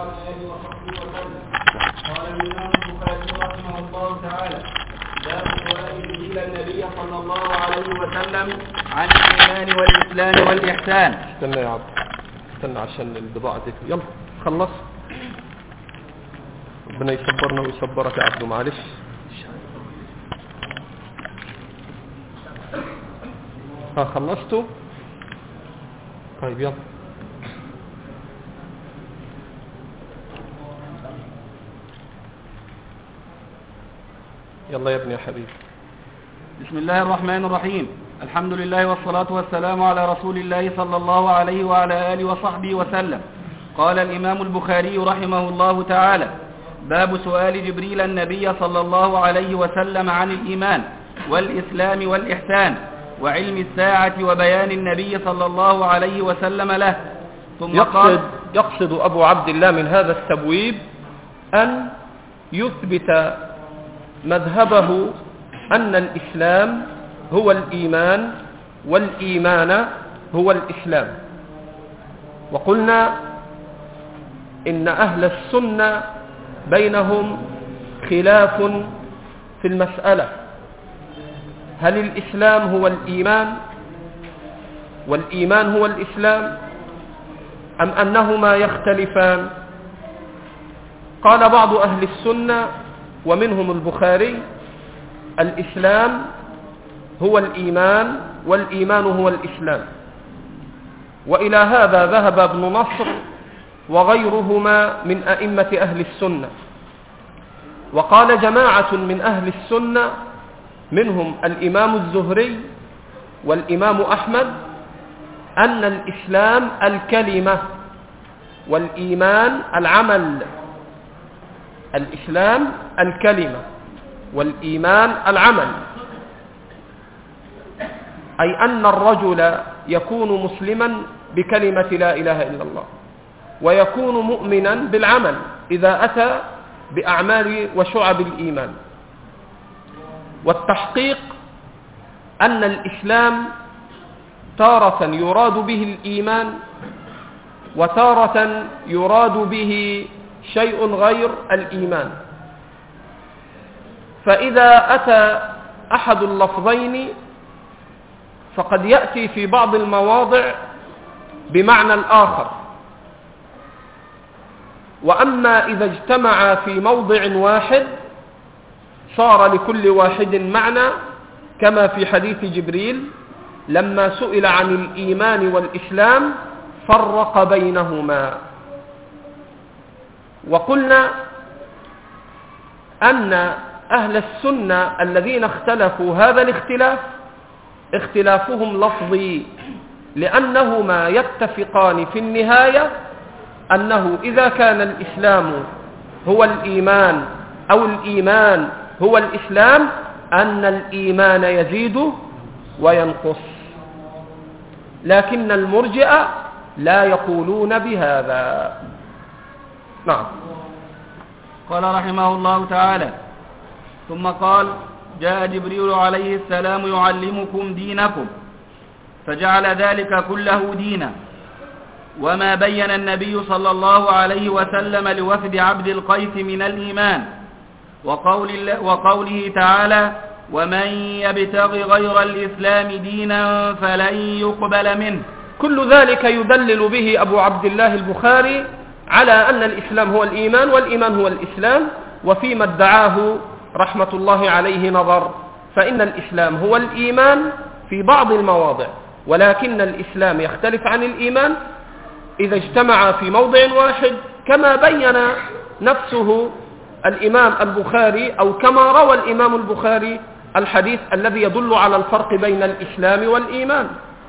وعلى آله وصحبه وسلم. قال الإمام البخاري رحمه الله تعالى: باب سؤال جبريل النبي صلى الله عليه وسلم عن الإيمان والإسلام والإحسان. استنى يا عبد، استنى عشان البضاعة دي. يلا خلص. ربنا يصبرنا ويصبرك يا عبد. معلش خلصتوا؟ طيب يلا. يلا يا ابني يا حبيبي. بسم الله الرحمن الرحيم. الحمد لله والصلاة والسلام على رسول الله صلى الله عليه وعلى آله وصحبه وسلم. قال الإمام البخاري رحمه الله تعالى: باب سؤال جبريل النبي صلى الله عليه وسلم عن الإيمان والإسلام والإحسان وعلم الساعة وبيان النبي صلى الله عليه وسلم له. ثم يقصد أبو عبد الله من هذا التبويب أن يثبت مذهبه أن الإسلام هو الإيمان والإيمان هو الإسلام. وقلنا إن أهل السنة بينهم خلاف في المسألة: هل الإسلام هو الإيمان والإيمان هو الإسلام أم أنهما يختلفان؟ قال بعض أهل السنة ومنهم البخاري: الإسلام هو الإيمان والإيمان هو الإسلام. وإلى هذا ذهب ابن نصر وغيرهما من أئمة أهل السنة. وقال جماعة من أهل السنة منهم الإمام الزهري والإمام أحمد أن الإسلام الكلمة والإيمان العمل. الإسلام الكلمة والإيمان العمل، أي أن الرجل يكون مسلما بكلمة لا إله إلا الله، ويكون مؤمنا بالعمل إذا أتى بأعمال وشعب الإيمان. والتحقيق أن الإسلام تارة يراد به الإيمان وتارة يراد به شيء غير الإيمان. فإذا أتى أحد اللفظين فقد يأتي في بعض المواضع بمعنى الآخر. وأما إذا اجتمع في موضع واحد صار لكل واحد معنى، كما في حديث جبريل لما سئل عن الإيمان والإسلام فرق بينهما. وقلنا أن أهل السنة الذين اختلفوا هذا الاختلاف اختلافهم لفظي، لأنهما يتفقان في النهاية أنه إذا كان الإسلام هو الإيمان أو الإيمان هو الإسلام أن الإيمان يزيد وينقص. لكن المرجئة لا يقولون بهذا. نعم. قال رحمه الله تعالى: ثم قال: جاء جبريل عليه السلام يعلمكم دينكم، فجعل ذلك كله دينا. وما بين النبي صلى الله عليه وسلم لوفد عبد القيس من الإيمان، وقوله تعالى: ومن يبتغ غير الإسلام دينا فلن يقبل منه. كل ذلك يدلل به أبو عبد الله البخاري على أن الإسلام هو الإيمان والإيمان هو الإسلام. وفيما ادعاه رحمة الله عليه نظر، فإن الإسلام هو الإيمان في بعض المواضع، ولكن الإسلام يختلف عن الإيمان إذا اجتمع في موضع واحد، كما بين نفسه الإمام البخاري أو كما روى الإمام البخاري الحديث الذي يدل على الفرق بين الإسلام والإيمان.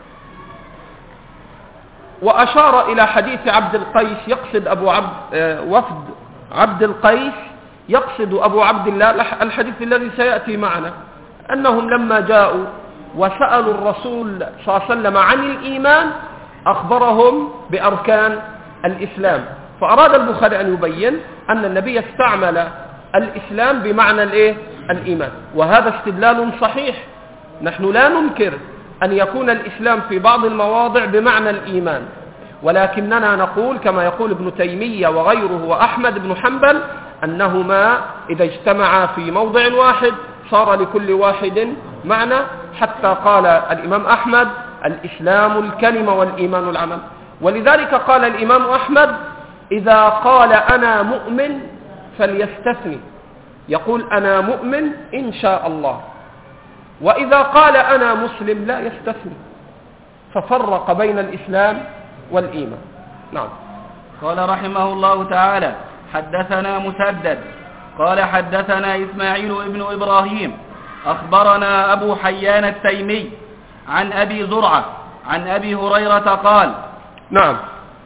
وأشار إلى حديث عبد القيس، يقصد وفد عبد القيس، يقصد أبو عبد الله الحديث الذي سيأتي معنا، أنهم لما جاءوا وسألوا الرسول صلى الله عليه وسلم عن الإيمان أخبرهم بأركان الإسلام. فأراد البخاري أن يبين أن النبي استعمل الإسلام بمعنى الإيمان، وهذا استدلال صحيح. نحن لا ننكر أن يكون الإسلام في بعض المواضع بمعنى الإيمان، ولكننا نقول كما يقول ابن تيمية وغيره وأحمد بن حنبل أنهما إذا اجتمعا في موضع واحد صار لكل واحد معنى، حتى قال الإمام أحمد الإسلام الكلمة والإيمان العمل. ولذلك قال الإمام أحمد إذا قال أنا مؤمن فليستثني، يقول أنا مؤمن إن شاء الله، وإذا قال أنا مسلم لا يستثني، ففرق بين الإسلام والإيمان. نعم. قال رحمه الله تعالى حدثنا مسدد قال حدثنا إسماعيل ابن إبراهيم أخبرنا أبو حيان التيمي عن أبي زرعة عن أبي هريرة قال. نعم.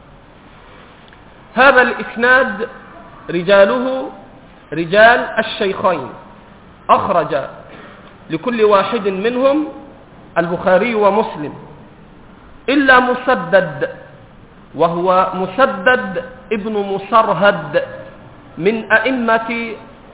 هذا الإسناد رجاله رجال الشيخين، أخرج لكل واحد منهم البخاري ومسلم إلا مسدد، وهو مسدد ابن مسرهد من أئمة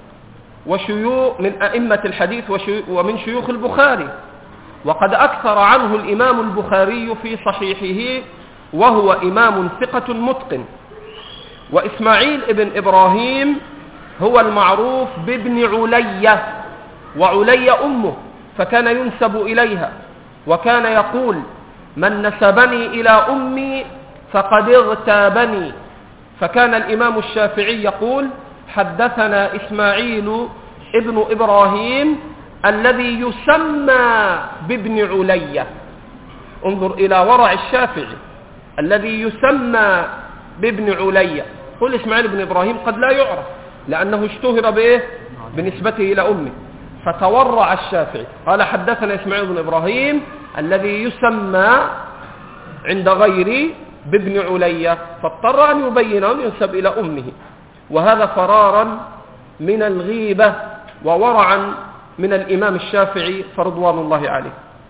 الحديث ومن شيوخ البخاري، وقد أكثر عنه الإمام البخاري في صحيحه، وهو إمام ثقة متقن. وإسماعيل ابن إبراهيم هو المعروف بابن علية، وعلية أمه، فكان ينسب إليها، وكان يقول من نسبني إلى أمي فقد اغتابني. فكان الإمام الشافعي يقول حدثنا إسماعيل ابن إبراهيم الذي يسمى بابن علية. انظر إلى ورع الشافعي، الذي يسمى بابن علية. قل إسماعيل بن إبراهيم قد لا يعرف لأنه اشتهر به بنسبته إلى أمه، فتورع الشافعي قال حدثنا إسماعيل بن إبراهيم الذي يسمى عند غيري بابن علية، فاضطر أن يبين أن ينسب إلى أمه، وهذا فرارا من الغيبة وورعا من الإمام الشافعي فرضوان الله عليه.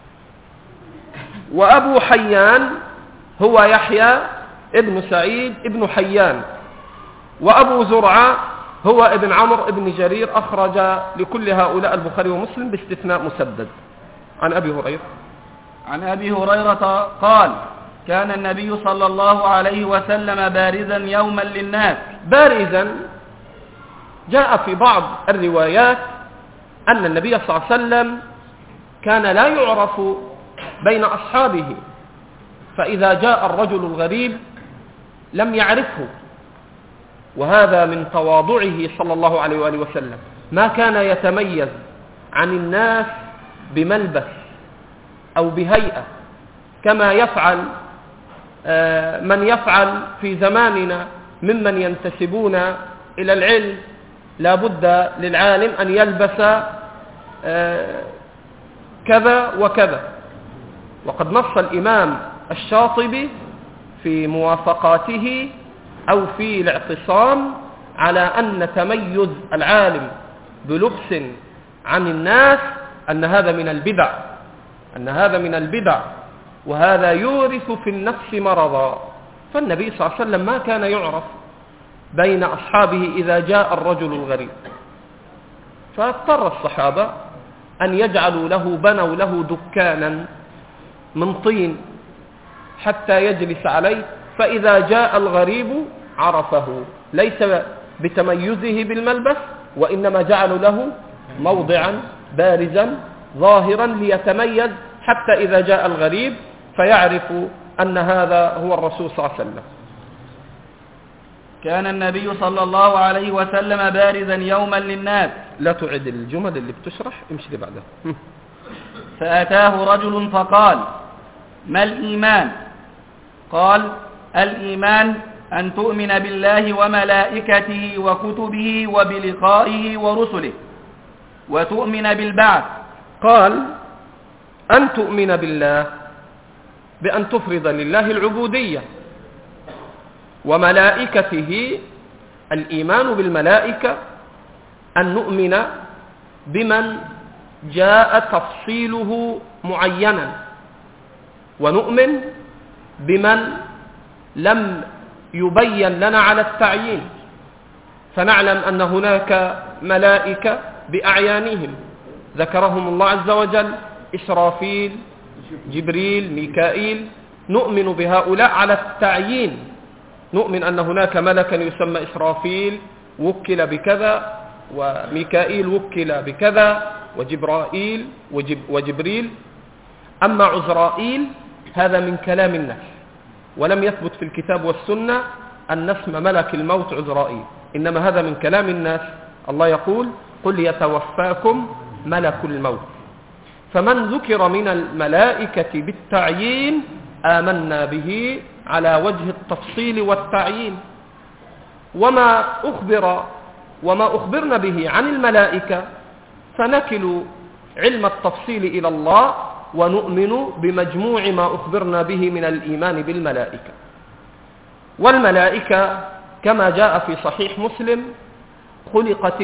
وأبو حيان هو يحيى ابن سعيد ابن حيان، وأبو زرعة هو ابن عمرو ابن جرير، أخرج لكل هؤلاء البخاري ومسلم باستثناء مسدد. عن أبي هريرة قال كان النبي صلى الله عليه وسلم بارزا يوما للناس. بارزا جاء في بعض الروايات أن النبي صلى الله عليه وسلم كان لا يعرف بين أصحابه، فإذا جاء الرجل الغريب لم يعرفه، وهذا من تواضعه صلى الله عليه وآله وسلم. ما كان يتميز عن الناس بملبس أو بهيئة كما يفعل من يفعل في زماننا ممن ينتسبون إلى العلم. لا بد للعالم أن يلبس كذا وكذا، وقد نص الإمام الشاطبي في موافقاته أو في الاعتصام على أن تميز العالم بلبس عن الناس أن هذا من البدع، وهذا يورث في النفس مرضا. فالنبي صلى الله عليه وسلم ما كان يعرف بين أصحابه إذا جاء الرجل الغريب، فاضطر الصحابة أن بنوا له دكانا من طين حتى يجلس عليه، فإذا جاء الغريب عرفه، ليس بتميزه بالملبس، وإنما جعلوا له موضعا بارزا ظاهرا ليتميز، حتى إذا جاء الغريب فيعرف أن هذا هو الرسول صلى الله عليه وسلم. كان النبي صلى الله عليه وسلم بارزا يوما للناس. لا تعد الجمل اللي بتشرح، امشي اللي بعدها. فأتاه رجل فقال ما الإيمان؟ قال الإيمان أن تؤمن بالله وملائكته وكتبه وبلقائه ورسله وتؤمن بالبعث. قال أن تؤمن بالله بأن تفرض لله العبودية، وملائكته الإيمان بالملائكة أن نؤمن بمن جاء تفصيله معينا، ونؤمن بمن لم يبين لنا على التعيين، فنعلم أن هناك ملائكة بأعيانهم ذكرهم الله عز وجل: إسرافيل، جبريل، ميكائيل، نؤمن بهؤلاء على التعيين، نؤمن أن هناك ملكا يسمى إسرافيل وكل بكذا، وميكائيل وكل بكذا، وجبرائيل وجبريل. أما عزرائيل هذا من كلام الناس، ولم يثبت في الكتاب والسنة أن اسم ملك الموت عزرائيل، إنما هذا من كلام الناس. الله يقول: قل يتوفاكم ملك الموت. فمن ذكر من الملائكة بالتعيين آمنا به على وجه التفصيل والتعيين. وما أخبرنا به عن الملائكة فنكل علم التفصيل إلى الله، ونؤمن بمجموع ما أخبرنا به من الإيمان بالملائكة. والملائكة كما جاء في صحيح مسلم: خلقت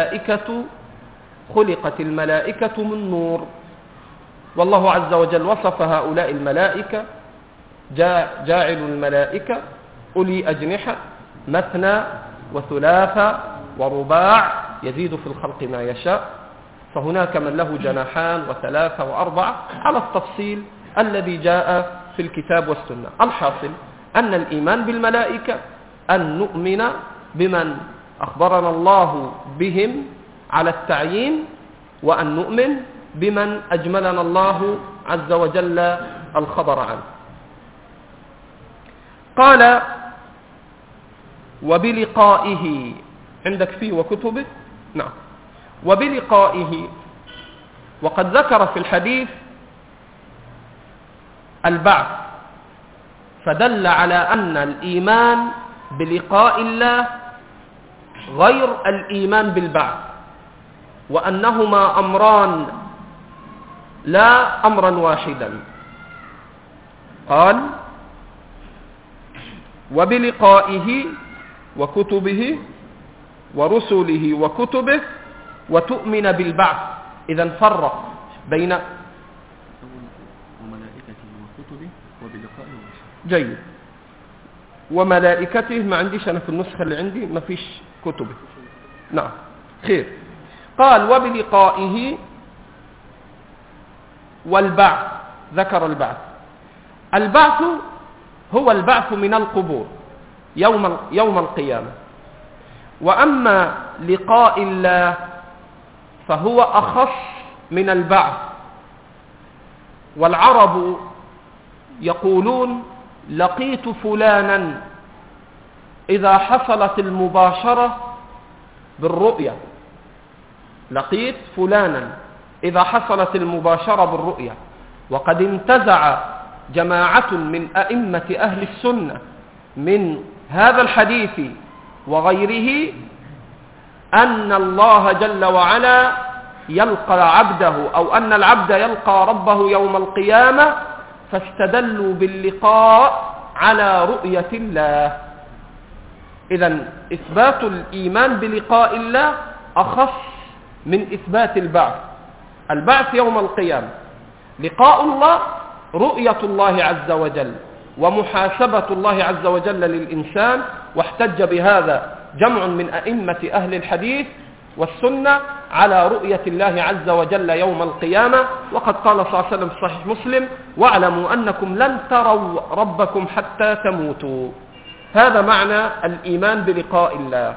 الملائكة من نور. والله عز وجل وصف هؤلاء الملائكة: جاعل الملائكة أولي أجنحة مثنى وثلاث ورباع يزيد في الخلق ما يشاء. فهناك من له جناحان وثلاثة وأربعة على التفصيل الذي جاء في الكتاب والسنة. الحاصل أن الإيمان بالملائكة أن نؤمن بمن أخبرنا الله بهم على التعيين، وأن نؤمن بمن أجملنا الله عز وجل الخبر عنه. قال: وبلقائه. عندك فيه وكتبه؟ نعم. وبلقائه. وقد ذكر في الحديث البعث، فدل على أن الإيمان بلقاء الله غير الإيمان بالبعث، وأنهما أمران لا أمرا واحدا. قال: وبلقائه وكتبه ورسله وكتبه وتؤمن بالبعث. إذن فرق بين وملائكته وكتبه وبلقائه ورسله. جيد. وملائكته ما عنديش أنا في النسخة اللي عندي ما فيش كتبه. نعم خير. قال: وبلقائه والبعث. ذكر البعث. البعث هو البعث من القبور يوم القيامة. وأما لقاء الله فهو أخص من البعث. والعرب يقولون: لقيت فلانا إذا حصلت المباشرة بالرؤية. لقيت فلانا إذا حصلت المباشرة بالرؤية. وقد انتزع جماعة من أئمة أهل السنة من هذا الحديث وغيره أن الله جل وعلا يلقى عبده، أو أن العبد يلقى ربه يوم القيامة، فاستدلوا باللقاء على رؤية الله. إذن إثبات الإيمان بلقاء الله أخص من إثبات البعث. البعث يوم القيامة، لقاء الله رؤية الله عز وجل ومحاسبة الله عز وجل للإنسان. واحتج بهذا جمع من أئمة أهل الحديث والسنة على رؤية الله عز وجل يوم القيامة. وقد قال صلى الله عليه وسلم في صحيح مسلم: واعلموا أنكم لن تروا ربكم حتى تموتوا. هذا معنى الإيمان بلقاء الله.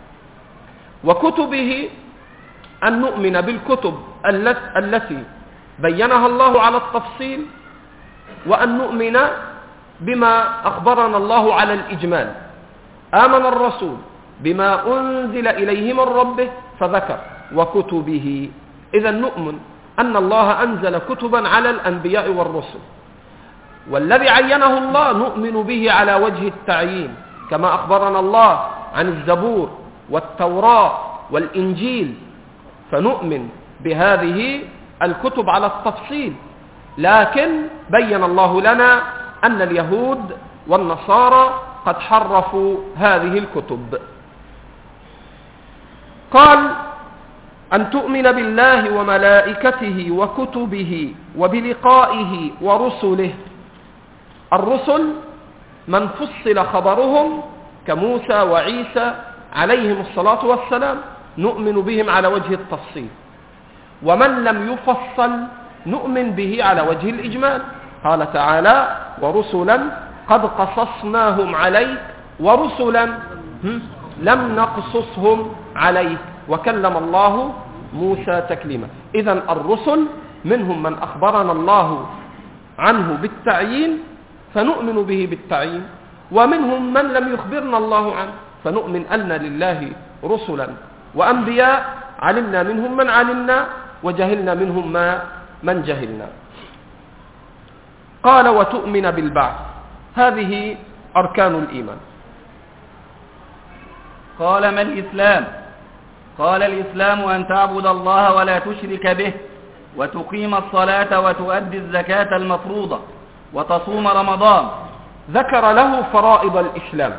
وكتبه أن نؤمن بالكتب التي بينها الله على التفصيل، وأن نؤمن بما أخبرنا الله على الإجمال. آمن الرسول بما أنزل إليه من ربه فذكر وكتبه. إذن نؤمن أن الله أنزل كتبا على الأنبياء والرسل، والذي عينه الله نؤمن به على وجه التعيين، كما أخبرنا الله عن الزبور والتوراة والإنجيل. فنؤمن بهذه الكتب على التفصيل. لكن بين الله لنا أن اليهود والنصارى قد حرفوا هذه الكتب. قال: أن تؤمن بالله وملائكته وكتبه وبلقائه ورسله. الرسل من فصل خبرهم كموسى وعيسى عليهم الصلاة والسلام نؤمن بهم على وجه التفصيل، ومن لم يفصل نؤمن به على وجه الإجمال. قال تعالى ورسلا قد قصصناهم عليك ورسلا لم نقصصهم عليك وكلم الله موسى تكليما. إذن الرسل منهم من أخبرنا الله عنه بالتعيين فنؤمن به بالتعيين، ومنهم من لم يخبرنا الله عنه فنؤمن أن لله رسلا وأنبياء علمنا منهم من علمنا وجهلنا منهم من جهلنا. قال وتؤمن بالبعث. هذه أركان الإيمان. قال ما الإسلام؟ قال الإسلام أن تعبد الله ولا تشرك به، وتقيم الصلاة وتؤدي الزكاة المفروضة، وتصوم رمضان. ذكر له فرائض الإسلام،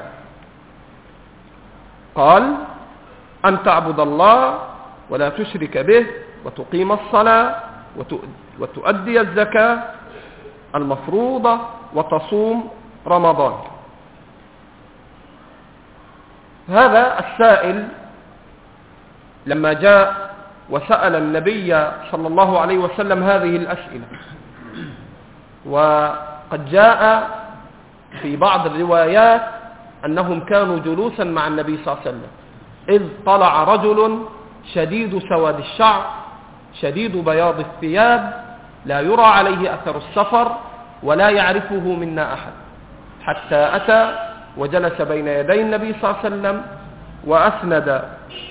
قال أن تعبد الله ولا تشرك به، وتقيم الصلاة وتؤدي الزكاة المفروضة، وتصوم رمضان. هذا السائل لما جاء وسأل النبي صلى الله عليه وسلم هذه الأسئلة، وقد جاء في بعض الروايات أنهم كانوا جلوسا مع النبي صلى الله عليه وسلم إذ طلع رجل شديد سواد الشعر شديد بياض الثياب لا يرى عليه أثر السفر ولا يعرفه منا أحد، حتى أتى وجلس بين يدي النبي صلى الله عليه وسلم وأسند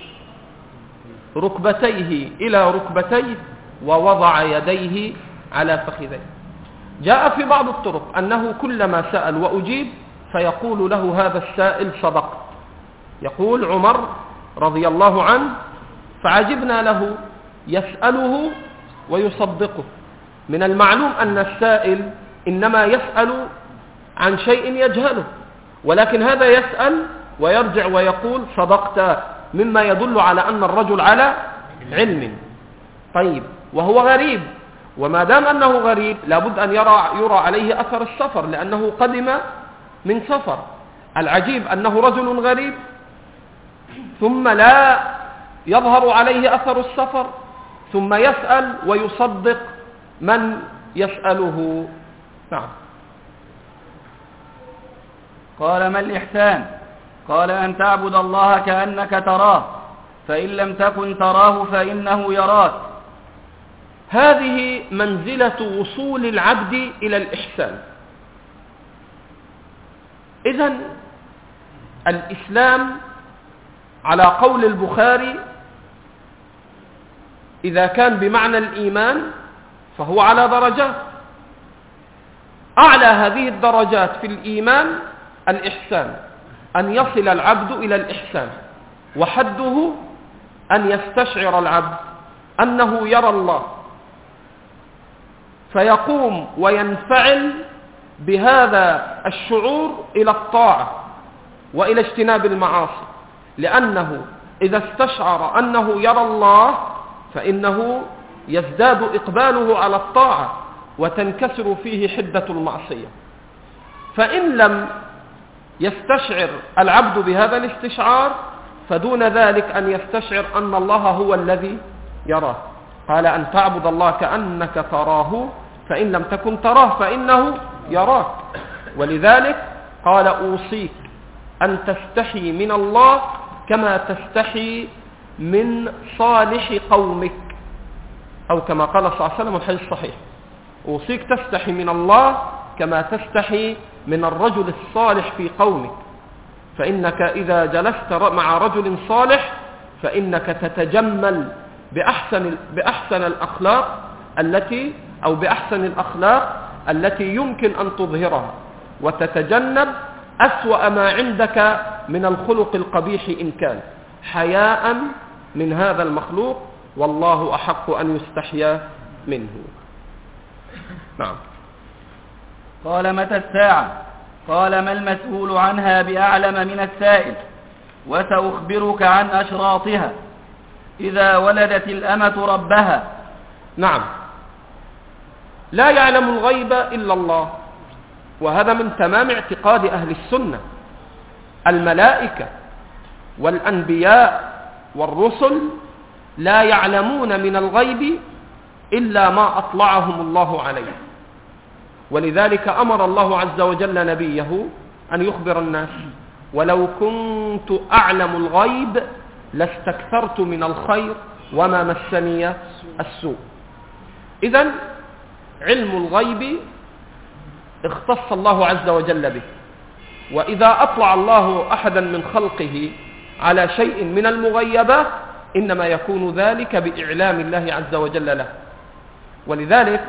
ركبتيه إلى ركبتيه ووضع يديه على فخذيه. جاء في بعض الطرق أنه كلما سأل وأجيب فيقول له هذا السائل صدقت. يقول عمر رضي الله عنه فعجبنا له يسأله ويصدقه. من المعلوم أن السائل إنما يسأل عن شيء يجهله، ولكن هذا يسأل ويرجع ويقول صدقت، مما يدل على أن الرجل على علم. طيب وهو غريب، وما دام أنه غريب لابد أن يرى عليه أثر السفر لأنه قدم من سفر. العجيب أنه رجل غريب ثم لا يظهر عليه أثر السفر، ثم يسأل ويصدق من يسأله. نعم. قال ما الإحسان؟ قال أن تعبد الله كأنك تراه، فإن لم تكن تراه فإنه يراك. هذه منزلة وصول العبد إلى الإحسان. إذن الإسلام على قول البخاري إذا كان بمعنى الإيمان فهو على درجات. أعلى هذه الدرجات في الإيمان الإحسان، أن يصل العبد إلى الإحسان، وحده أن يستشعر العبد أنه يرى الله فيقوم وينفعل بهذا الشعور إلى الطاعة وإلى اجتناب المعاصي، لأنه إذا استشعر أنه يرى الله فإنه يزداد إقباله على الطاعة وتنكسر فيه حدة المعصية. فإن لم يستشعر العبد بهذا الاستشعار فدون ذلك أن يستشعر أن الله هو الذي يراه. قال أن تعبد الله كأنك تراه فإن لم تكن تراه فإنه يراك. ولذلك قال أوصيك أن تستحي من الله كما تستحي من صالح قومك، أو كما قال صلى الله عليه وسلم الحديث الصحيح: أوصيك تستحي من الله كما تستحي من الرجل الصالح في قومك، فإنك إذا جلست مع رجل صالح فإنك تتجمل بأحسن الأخلاق التي يمكن أن تظهرها، وتتجنب أسوأ ما عندك من الخلق القبيح إن كان، حياء من هذا المخلوق، والله أحق أن يستحيا منه. نعم. قال متى الساعة؟ قال ما المسؤول عنها بأعلم من السائل، وسأخبرك عن أشراطها. إذا ولدت الأمة ربها. نعم. لا يعلم الغيب إلا الله، وهذا من تمام اعتقاد أهل السنة. الملائكة والأنبياء والرسل لا يعلمون من الغيب إلا ما أطلعهم الله عليه. ولذلك أمر الله عز وجل نبيه أن يخبر الناس: ولو كنت أعلم الغيب لاستكثرت من الخير وما مسني السوء. إذن علم الغيب اختص الله عز وجل به، وإذا أطلع الله أحدا من خلقه على شيء من المغيبات إنما يكون ذلك بإعلام الله عز وجل له. ولذلك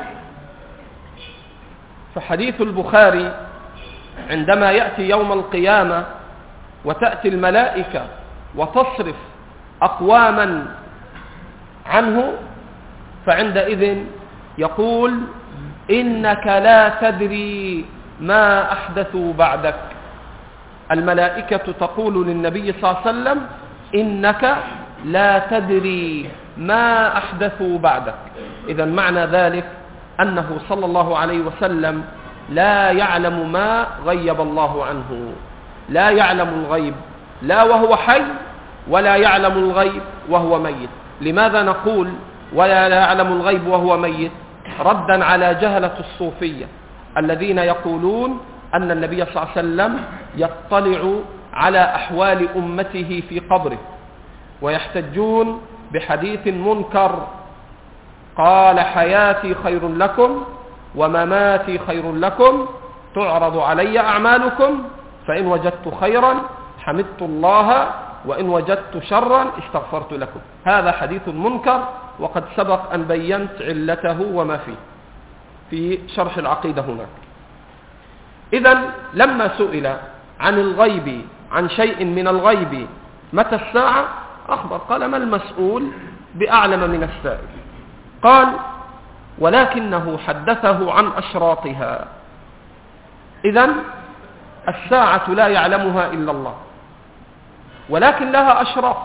فحديث البخاري عندما يأتي يوم القيامة وتأتي الملائكة وتصرف أقواما عنه، فعندئذ يقول: إنك لا تدري ما أحدثوا بعدك. الملائكة تقول للنبي صلى الله عليه وسلم: إنك لا تدري ما أحدثوا بعدك. إذن معنى ذلك أنه صلى الله عليه وسلم لا يعلم ما غيب الله عنه، لا يعلم الغيب لا وهو حي ولا يعلم الغيب وهو ميت. لماذا نقول ولا يعلم الغيب وهو ميت؟ ردا على جهلة الصوفية الذين يقولون أن النبي صلى الله عليه وسلم يطلع على أحوال أمته في قبره، ويحتجون بحديث منكر: قال: حياتي خير لكم ومماتي خير لكم، تعرض علي أعمالكم، فإن وجدت خيرا حمدت الله وإن وجدت شرا استغفرت لكم. هذا حديث منكر، وقد سبق أن بينت علته وما فيه في شرح العقيدة هناك. إذن لما سئل عن الغيب، عن شيء من الغيب، متى الساعة، أخبر قال: ما المسؤول بأعلم من السائل. قال: ولكنه حدثه عن أشراطها. إذن الساعة لا يعلمها إلا الله، ولكن لها أشراط.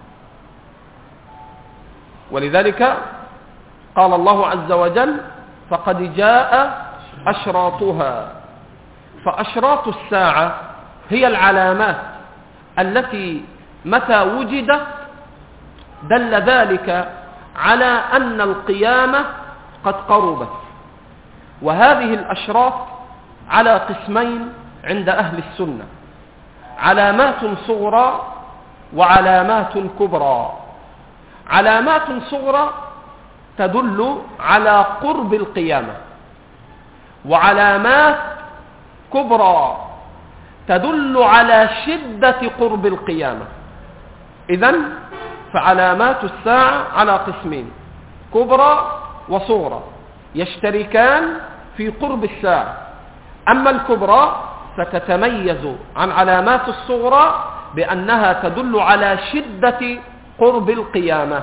ولذلك قال الله عز وجل: فقد جاء أشراطها. فأشراط الساعة هي العلامات التي متى وجدت دل ذلك على أن القيامة قد قربت. وهذه الأشراط على قسمين عند أهل السنة: علامات صغرى وعلامات كبرى. علامات صغرى تدل على قرب القيامة، وعلامات كبرى تدل على شدة قرب القيامة. إذن فعلامات الساعة على قسمين: كبرى وصغرى، يشتركان في قرب الساعة. أما الكبرى فتتميز عن علامات الصغرى بأنها تدل على شدة قرب القيامة.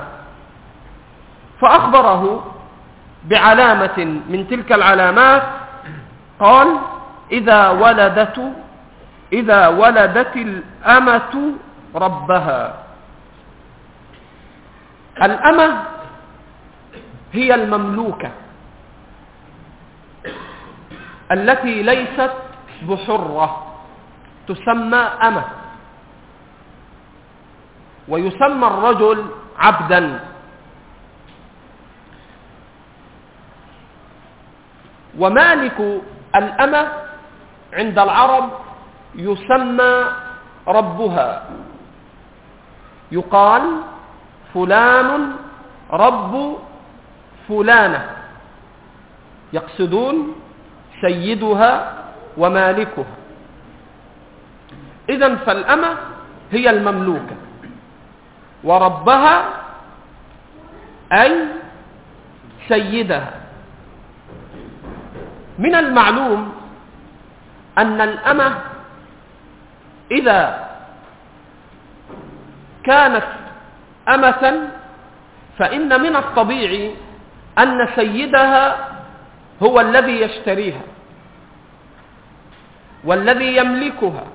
فأخبره بعلامة من تلك العلامات، قال: إذا ولدت الأمة ربها. الأمة هي المملوكة التي ليست بحرة، تسمى أمة. ويسمى الرجل عبدا. ومالك الأمة عند العرب يسمى ربها. يقال: فلان رب فلانة، يقصدون سيدها ومالكها. إذن فالأمة هي المملوكة، وربها أي سيدها. من المعلوم أن الأمة إذا كانت أمة فإن من الطبيعي أن سيدها هو الذي يشتريها والذي يملكها،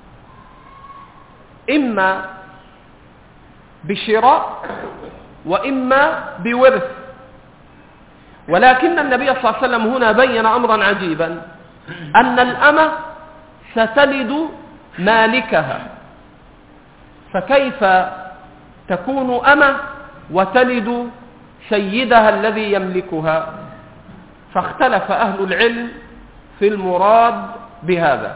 إما بشراء وإما بورث. ولكن النبي صلى الله عليه وسلم هنا بين أمرا عجيبا: أن الأمة ستلد مالكها. فكيف تكون أمة وتلد سيدها الذي يملكها؟ فاختلف أهل العلم في المراد بهذا.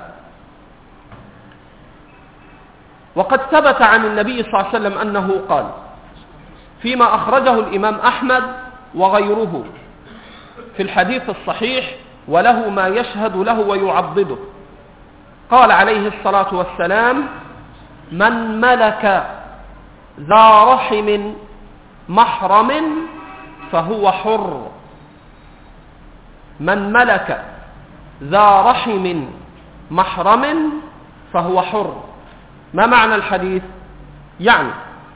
وقد ثبت عن النبي صلى الله عليه وسلم أنه قال فيما أخرجه الإمام أحمد وغيره في الحديث الصحيح وله ما يشهد له ويعضده، قال عليه الصلاة والسلام: من ملك ذا رحم محرم فهو حر. من ملك ذا رحم محرم فهو حر. ما معنى الحديث؟ يعني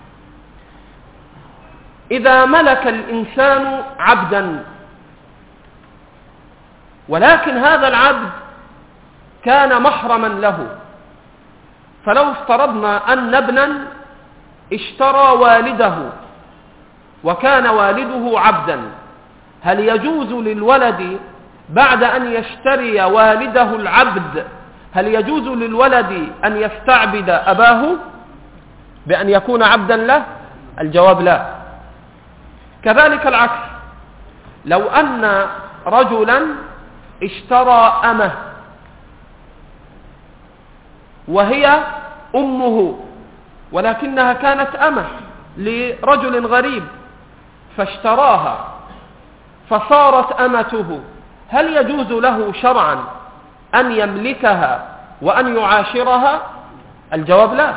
إذا ملك الإنسان عبدا ولكن هذا العبد كان محرما له، فلو افترضنا أن ابنا اشترى والده وكان والده عبدا، هل يجوز للولد بعد أن يشتري والده العبد، هل يجوز للولد أن يستعبد أباه بأن يكون عبدا له؟ الجواب لا. كذلك العكس، لو أن رجلا اشترى أمه وهي أمه ولكنها كانت أمه لرجل غريب فاشتراها فصارت أمته، هل يجوز له شرعا أن يملكها وأن يعاشرها؟ الجواب لا.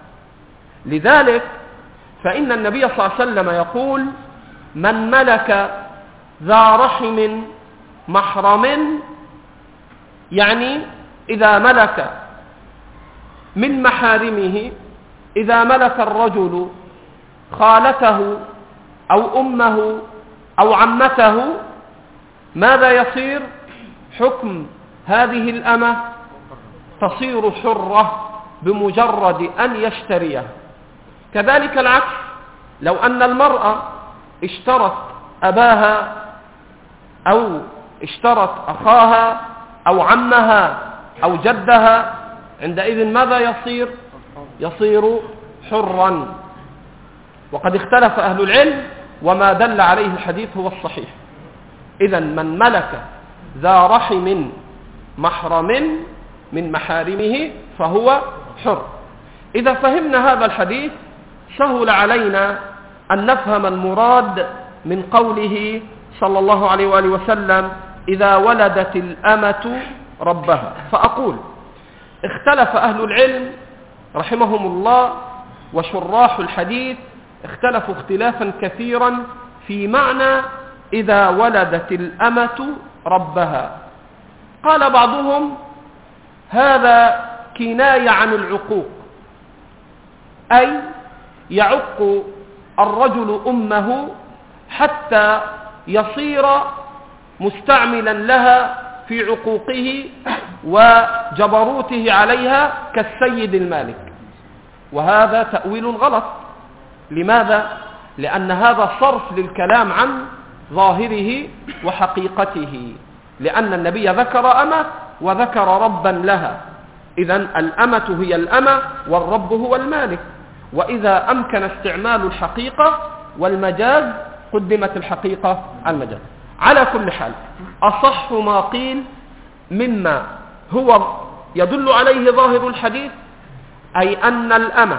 لذلك فإن النبي صلى الله عليه وسلم يقول: من ملك ذا رحم محرم، يعني إذا ملك من محارمه، إذا ملك الرجل خالته أو أمه أو عمته، ماذا يصير؟ حكم هذه الأمة تصير حرة بمجرد أن يشتريها. كذلك العكس، لو أن المرأة اشترت أباها أو اشترت أخاها أو عمها أو جدها، عندئذ ماذا يصير؟ يصير حرا. وقد اختلف أهل العلم وما دل عليه الحديث هو الصحيح. إذن من ملك ذا رحم محرم من محارمه فهو حر. إذا فهمنا هذا الحديث سهل علينا أن نفهم المراد من قوله صلى الله عليه وآله وسلم: إذا ولدت الأمة ربها. فأقول: اختلف أهل العلم رحمهم الله وشراح الحديث اختلفوا اختلافا كثيرا في معنى إذا ولدت الأمة ربها. قال بعضهم: هذا كناية عن العقوق، أي يعق الرجل أمه حتى يصير مستعملا لها في عقوقه وجبروته عليها كالسيد المالك. وهذا تأويل غلط. لماذا؟ لأن هذا صرف للكلام عن ظاهره وحقيقته، لأن النبي ذكر أمة وذكر ربا لها. إذن الأمة هي الأمة والرب هو المالك. وإذا أمكن استعمال الحقيقة والمجاز قدمت الحقيقة على المجاز. على كل حال، أصح ما قيل مما هو يدل عليه ظاهر الحديث أي أن الأمة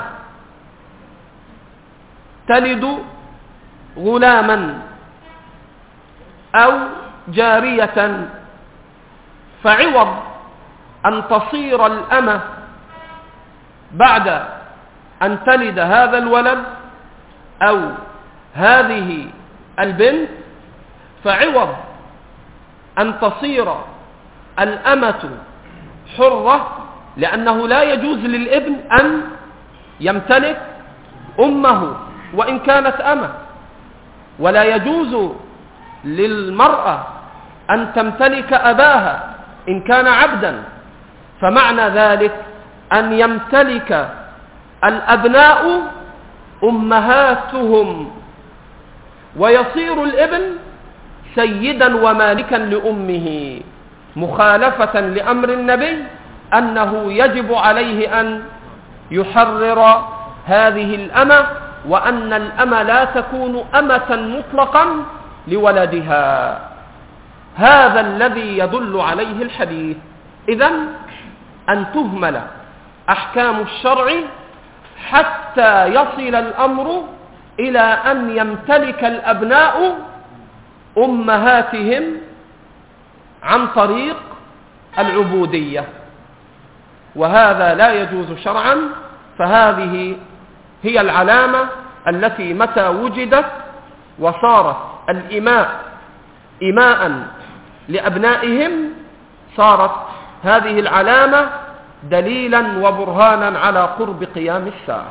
تلد غلاما أو جارية، فعوض أن تصير الأمة بعد أن تلد هذا الولد أو هذه البنت، فعوض أن تصير الأمة حرة، لأنه لا يجوز للابن أن يمتلك أمه وإن كانت أمة، ولا يجوز للمرأة أن تمتلك أباها إن كان عبدا. فمعنى ذلك أن يمتلك الأبناء أمهاتهم، ويصير الابن سيدا ومالكا لأمه، مخالفة لأمر النبي أنه يجب عليه أن يحرر هذه الأمة، وأن الأمة لا تكون أمة مطلقا لولدها. هذا الذي يدل عليه الحديث. إذن أن تهمل أحكام الشرع حتى يصل الأمر إلى أن يمتلك الأبناء أمهاتهم عن طريق العبودية، وهذا لا يجوز شرعا. فهذه هي العلامة التي متى وجدت وصارت الإماء إماء لأبنائهم صارت هذه العلامة دليلا وبرهانا على قرب قيام الساعة.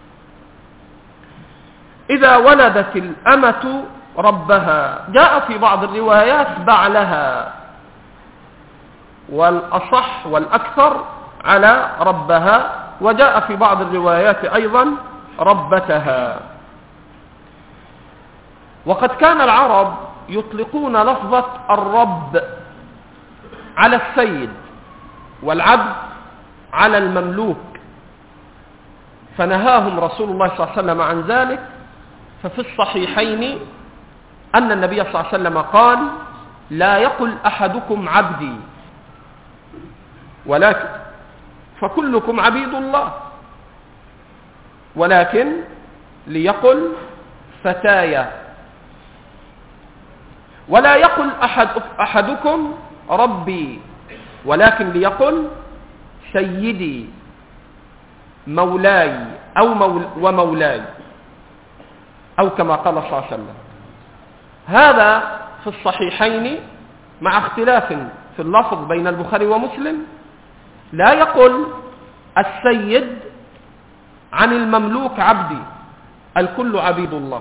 إذا ولدت الأمة ربها، جاء في بعض الروايات بعلها، والأصح والأكثر على ربها، وجاء في بعض الروايات أيضا ربتها. وقد كان العرب يطلقون لفظة الرب على السيد والعبد على المملوك، فنهاهم رسول الله صلى الله عليه وسلم عن ذلك. ففي الصحيحين أن النبي صلى الله عليه وسلم قال: لا يقل أحدكم عبدي، ولكن فكلكم عبيد الله، ولكن ليقل فتايا. ولا يقل أحدكم ربي، ولكن ليقل سيدي مولاي أو ومولاي، أو كما قال صلى الله عليه وسلم. هذا في الصحيحين مع اختلاف في اللفظ بين البخاري ومسلم. لا يقل السيد عن المملوك عبدي، الكل عبيد الله.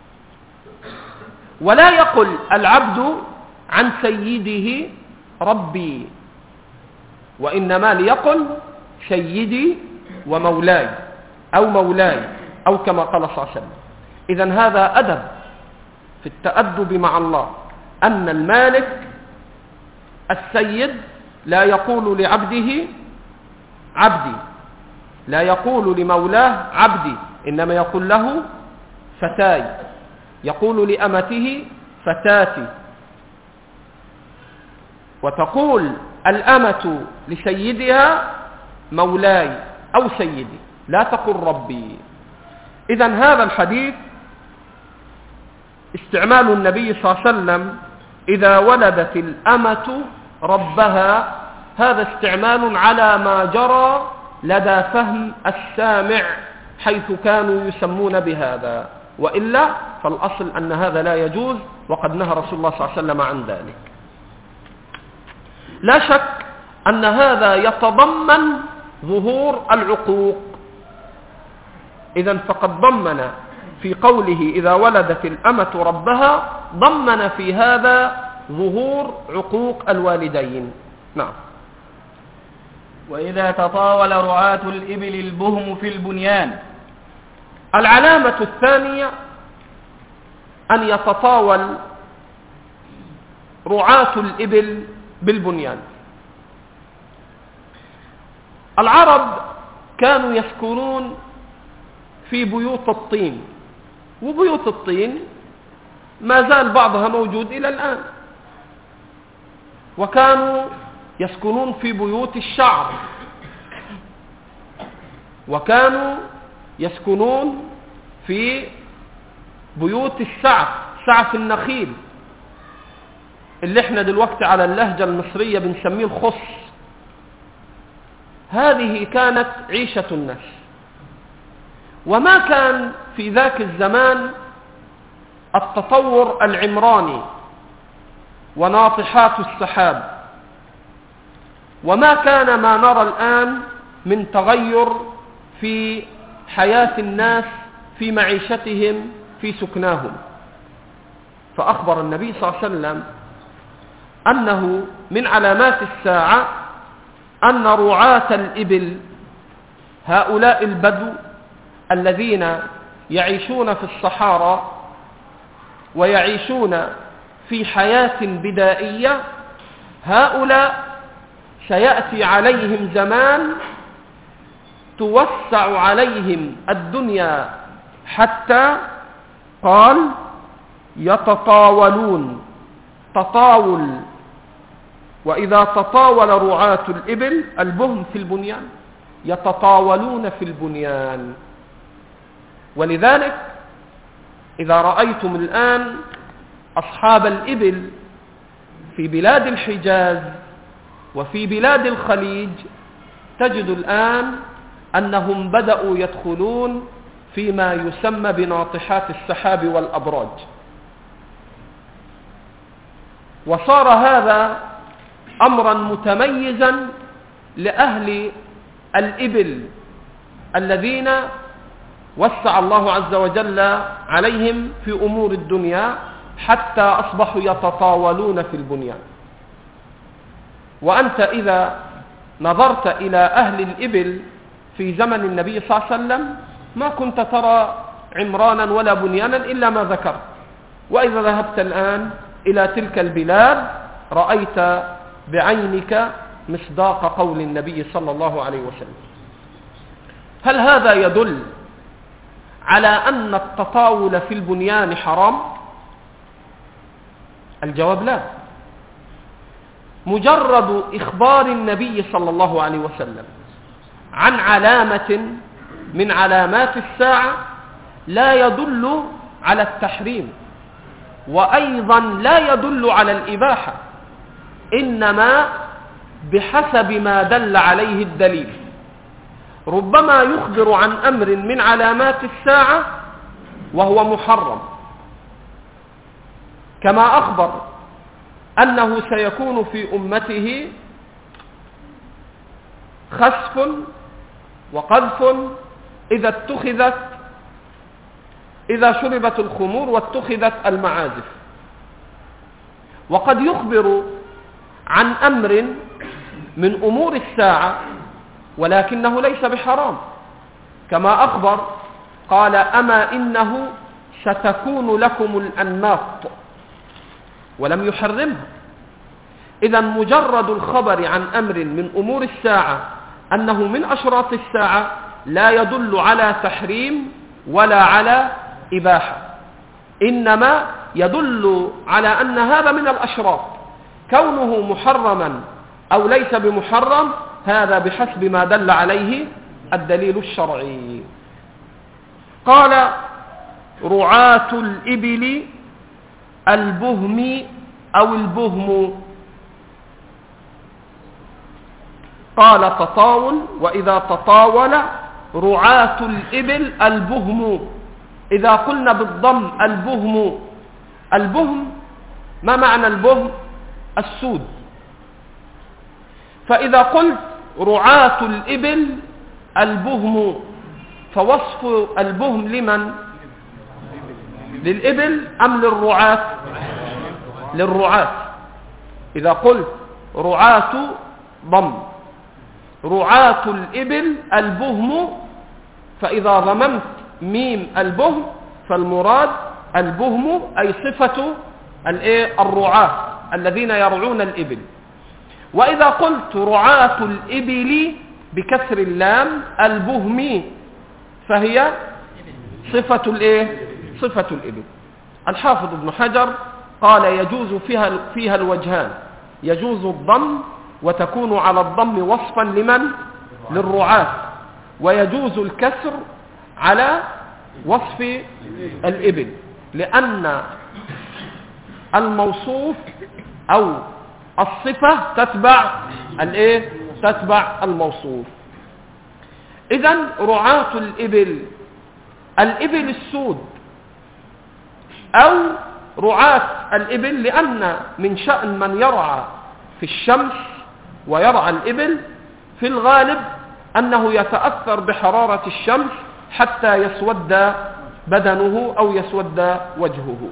ولا يقل العبد عن سيده ربي، وإنما ليقل سيدي ومولاي أو مولاي، أو كما قال صلى الله عليه وسلم. إذن هذا أدب في التأدب مع الله، أن المالك السيد لا يقول لعبده عبدي، لا يقول لمولاه عبدي، إنما يقول له فتاي، يقول لأمته فتاتي. وتقول الأمة لسيدها مولاي أو سيدي، لا تقل ربي. إذن هذا الحديث استعمال النبي صلى الله عليه وسلم إذا ولدت الأمة ربها، هذا استعمال على ما جرى لدى فهم السامع، حيث كانوا يسمون بهذا، وإلا فالأصل أن هذا لا يجوز، وقد نهى رسول الله صلى الله عليه وسلم عن ذلك. لا شك أن هذا يتضمن ظهور العقوق. إذن فقد ضمن في قوله إذا ولدت الأمة ربها، ضمن في هذا ظهور عقوق الوالدين. نعم. وإذا تطاول رعاة الإبل البهم في البنيان. العلامة الثانية أن يتطاول رعاة الإبل بالبنيان. العرب كانوا يسكنون في بيوت الطين، وبيوت الطين ما زال بعضها موجود إلى الآن. وكانوا يسكنون في بيوت الشعر، وكانوا يسكنون في بيوت السعف، سعف النخيل اللي احنا دلوقتي على اللهجة المصرية بنسميه الخص. هذه كانت عيشة الناس. وما كان في ذاك الزمان التطور العمراني وناطحات السحاب، وما كان ما نرى الآن من تغير في حياة الناس، في معيشتهم، في سكناهم. فأخبر النبي صلى الله عليه وسلم أنه من علامات الساعة أن رعاة الإبل، هؤلاء البدو الذين يعيشون في الصحارى ويعيشون في حياة بدائية، هؤلاء سيأتي عليهم زمان توسع عليهم الدنيا، حتى قال يتطاولون. تطاول وإذا تطاول رعاة الإبل البهم في البنيان، يتطاولون في البنيان. ولذلك إذا رأيتم الآن أصحاب الإبل في بلاد الحجاز وفي بلاد الخليج، تجد الآن أنهم بدأوا يدخلون فيما يسمى بناطحات السحاب والأبراج، وصار هذا أمرا متميزا لأهل الإبل الذين وسع الله عز وجل عليهم في أمور الدنيا حتى أصبحوا يتطاولون في البنيان. وأنت إذا نظرت إلى أهل الإبل في زمن النبي صلى الله عليه وسلم ما كنت ترى عمرانا ولا بنيانا إلا ما ذكرت، وإذا ذهبت الآن إلى تلك البلاد رأيت بعينك مصداق قول النبي صلى الله عليه وسلم. هل هذا يدل على أن التطاول في البنيان حرام؟ الجواب لا. مجرد إخبار النبي صلى الله عليه وسلم عن علامة من علامات الساعة لا يدل على التحريم، وأيضا لا يدل على الإباحة، إنما بحسب ما دل عليه الدليل. ربما يخبر عن أمر من علامات الساعة وهو محرم، كما أخبر أنه سيكون في أمته خسف وقذف إذا شربت الخمور واتخذت المعازف. وقد يخبر عن أمر من أمور الساعة ولكنه ليس بحرام، كما أخبر قال أما إنه ستكون لكم الأنماط، ولم يحرمها. إذا مجرد الخبر عن أمر من أمور الساعة أنه من أشراط الساعة لا يدل على تحريم ولا على إباحة، إنما يدل على أن هذا من الأشراط. كونه محرما أو ليس بمحرم هذا بحسب ما دل عليه الدليل الشرعي. قال رعاة الإبل البهم أو البهم. قال تطاول، وإذا تطاول رعاة الإبل البهم. إذا قلنا بالضم البهم، البهم ما معنى البهم؟ السود. فإذا قلت رعاة الإبل البهم فوصف البهم لمن؟ للإبل أم للرعاة؟ للرعاة. إذا قلت رعاة ضم رعاة الإبل البهم، فإذا ضممت ميم البهم فالمراد البهم أي صفة الرعاة الذين يرعون الإبل. وإذا قلت رعاة الإبل بكسر اللام البهم فهي صفة صفة الإبل. الحافظ ابن حجر قال يجوز فيها الوجهان، يجوز الضم وتكون على الضم وصفا لمن؟ للرعاة، ويجوز الكسر على وصف الإبل، لأن الموصوف أو الصفة تتبع تتبع الموصوف. إذن رعاة الإبل الإبل السود أو رعاة الإبل، لأن من شأن من يرعى في الشمس ويرعى الإبل في الغالب أنه يتأثر بحرارة الشمس حتى يسود بدنه أو يسود وجهه.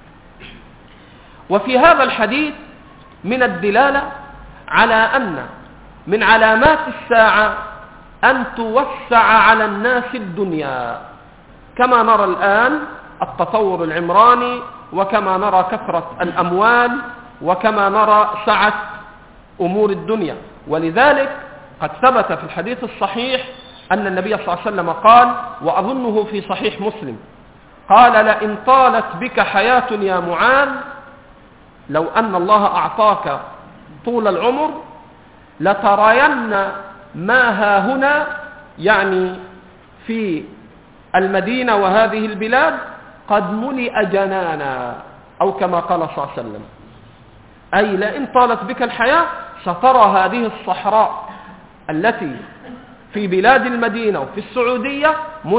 وفي هذا الحديث من الدلالة على أن من علامات الساعة أن توسع على الناس الدنيا، كما نرى الآن التطور العمراني، وكما نرى كثرة الأموال، وكما نرى سعة أمور الدنيا. ولذلك قد ثبت في الحديث الصحيح أن النبي صلى الله عليه وسلم قال، وأظنه في صحيح مسلم، قال لئن طالت بك حياة يا معاذ لو أن الله أعطاك طول العمر لترين ما ها هنا، يعني في المدينة وهذه البلاد، قد ملئ جنانا، أو كما قال صلى الله عليه وسلم، أي لئن طالت بك الحياة سترى هذه الصحراء التي في بلاد المدينة وفي السعودية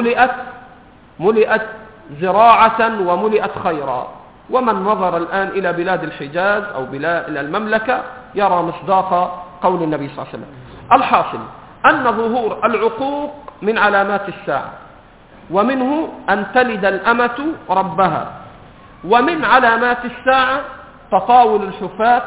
ملئت زراعة وملئت خيرا. ومن نظر الآن إلى بلاد الحجاز أو إلى المملكة يرى مصداق قول النبي صلى الله عليه وسلم. الحاصل أن ظهور العقوق من علامات الساعة، ومنه أن تلد الأمة ربها، ومن علامات الساعة تطاول الحفاة،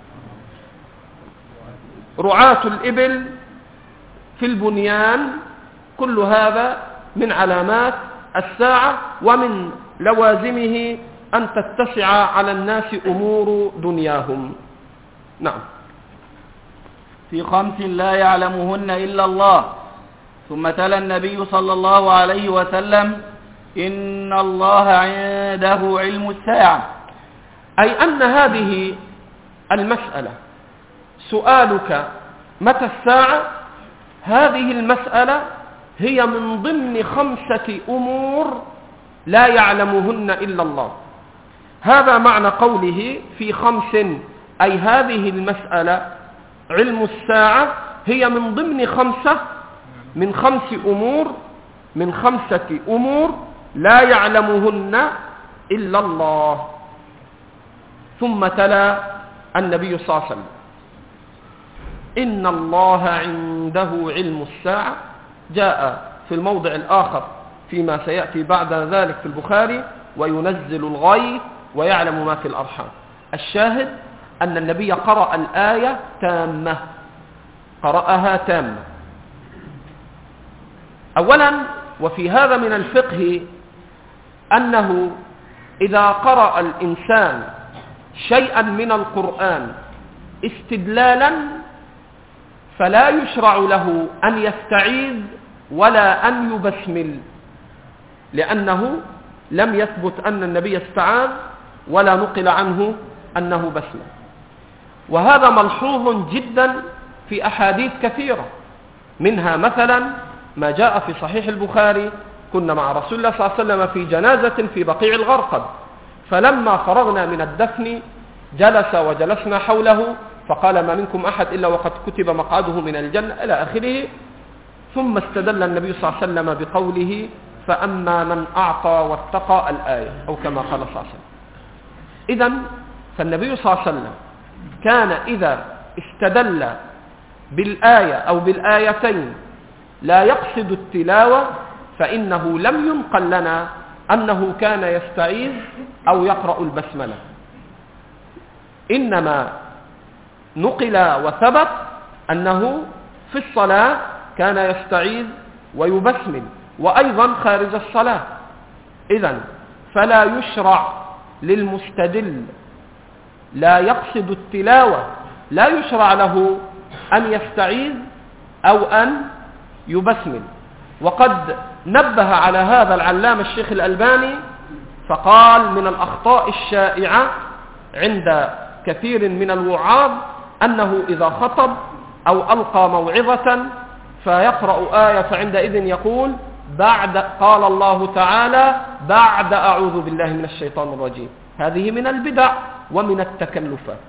رعاة الإبل في البنيان، كل هذا من علامات الساعة، ومن لوازمه أن تتسع على الناس أمور دنياهم. نعم. في 5 لا يعلمهن إلا الله. ثم تلا النبي صلى الله عليه وسلم: إن الله عنده علم الساعة. أي أن هذه المسألة، سؤالك متى الساعة، هذه المسألة هي من ضمن 5 أمور لا يعلمهن إلا الله. هذا معنى قوله في 5، أي هذه المسألة علم الساعة هي من ضمن 5 من 5 أمور لا يعلمهن إلا الله. ثم تلا النبي صلى الله عليه وسلم: إن الله عنده علم الساعة. جاء في الموضع الآخر فيما سيأتي بعد ذلك في البخاري: وينزل الغيث ويعلم ما في الأرحام. الشاهد أن النبي قرأ الآية تامة، قرأها تامة. أولا، وفي هذا من الفقه أنه إذا قرأ الإنسان شيئا من القرآن استدلالا فلا يشرع له أن يستعيذ ولا أن يبسمل، لأنه لم يثبت أن النبي استعاذ ولا نقل عنه أنه بسمل. وهذا ملحوظ جدا في أحاديث كثيرة، منها مثلا ما جاء في صحيح البخاري: كنا مع رسول الله صلى الله عليه وسلم في جنازة في بقيع الغرقد، فلما فرغنا من الدفن جلس وجلسنا حوله، فقال: ما منكم أحد إلا وقد كتب مقعده من الجنة، إلى آخره. ثم استدل النبي صلى الله عليه وسلم بقوله: فأما من أعطى واتقى، الآية، أو كما قال صلى الله عليه وسلم. إذن فالنبي صلى الله عليه وسلم كان إذا استدل بالآية أو بالآيتين لا يقصد التلاوة، فإنه لم ينقل لنا أنه كان يستعيذ أو يقرأ البسملة، إنما نقل وثبت أنه في الصلاة كان يستعيذ ويبسمل، وأيضا خارج الصلاة. إذن فلا يشرع للمستدل لا يقصد التلاوة، لا يشرع له أن يستعيذ أو أن يبسمل. وقد نبه على هذا العلامة الشيخ الألباني فقال: من الأخطاء الشائعة عند كثير من الوعاظ أنه إذا خطب أو ألقى موعظة فيقرأ آية فعندئذ يقول: قال الله تعالى بعد أعوذ بالله من الشيطان الرجيم. هذه من البدع ومن التكلفات.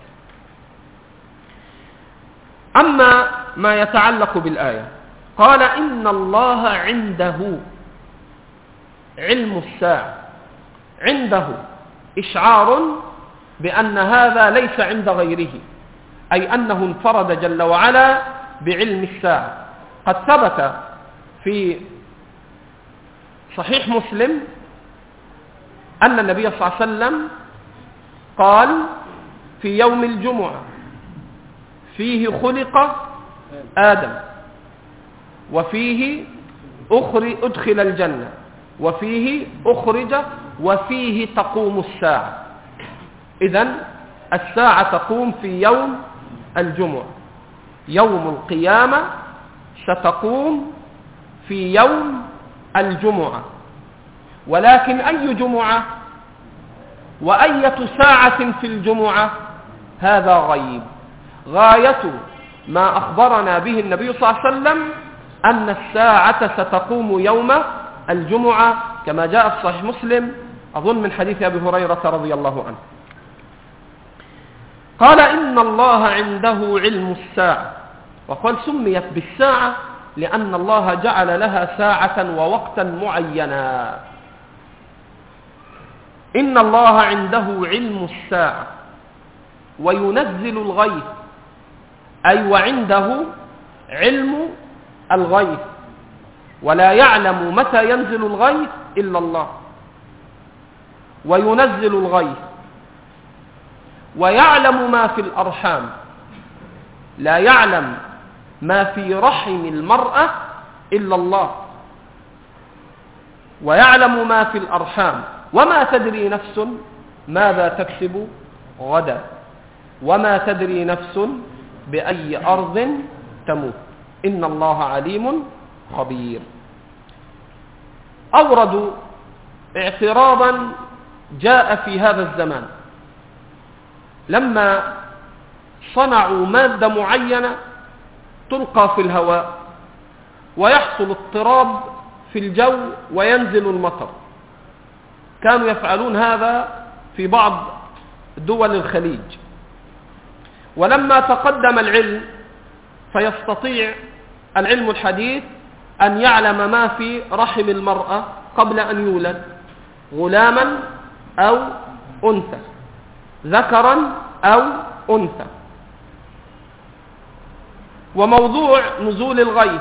أما ما يتعلق بالآية، قال: إن الله عنده علم الساعة. عنده إشعار بأن هذا ليس عند غيره، أي أنه انفرد جل وعلا بعلم الساعة. قد ثبت في صحيح مسلم أن النبي صلى الله عليه وسلم قال: في يوم الجمعة فيه خلق آدم، وفيه أدخل الجنة، وفيه أخرج، وفيه تقوم الساعة. إذن الساعة تقوم في يوم الجمعة، يوم القيامة ستقوم في يوم الجمعة. ولكن أي جمعة وأية ساعة في الجمعة هذا غيب. غاية ما أخبرنا به النبي صلى الله عليه وسلم أن الساعة ستقوم يوم الجمعة كما جاء في صحيح مسلم أظن من حديث أبي هريرة رضي الله عنه. قال إن الله عنده علم الساعة، وقال سميت بالساعة لأن الله جعل لها ساعة ووقتا معينا. إن الله عنده علم الساعة وينزل الغيث، أي وعنده علم الغيث، ولا يعلم متى ينزل الغيث إلا الله. وينزل الغيث ويعلم ما في الأرحام، لا يعلم ما في رحم المرأة إلا الله. ويعلم ما في الأرحام وما تدري نفس ماذا تكسب غدا وما تدري نفس بأي أرض تموت إن الله عليم خبير. أوردوا اعتراضا جاء في هذا الزمان لما صنعوا مادة معينة تلقى في الهواء ويحصل اضطراب في الجو وينزل المطر. كانوا يفعلون هذا في بعض دول الخليج، ولما تقدم العلم فيستطيع العلم الحديث أن يعلم ما في رحم المرأة قبل أن يولد، غلاما أو أنثى، ذكرا أو أنثى. وموضوع نزول الغيث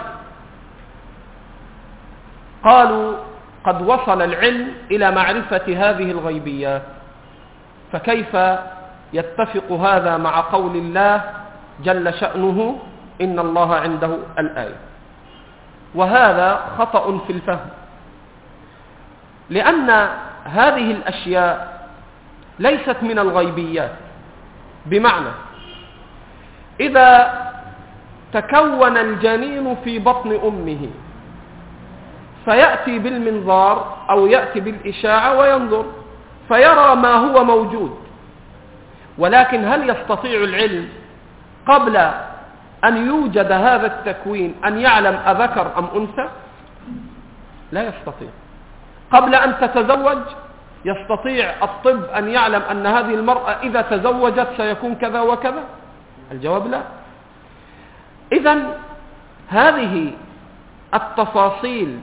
قالوا قد وصل العلم إلى معرفة هذه الغيبيات، فكيف يتفق هذا مع قول الله جل شأنه إن الله عنده الآية؟ وهذا خطأ في الفهم، لأن هذه الأشياء ليست من الغيبيات. بمعنى إذا تكون الجنين في بطن أمه فيأتي بالمنظار أو يأتي بالإشاعة وينظر فيرى ما هو موجود، ولكن هل يستطيع العلم قبل أن يوجد هذا التكوين أن يعلم أذكر أم أنثى؟ لا يستطيع. قبل أن تتزوج يستطيع الطب أن يعلم أن هذه المرأة إذا تزوجت سيكون كذا وكذا؟ الجواب لا. إذن هذه التفاصيل،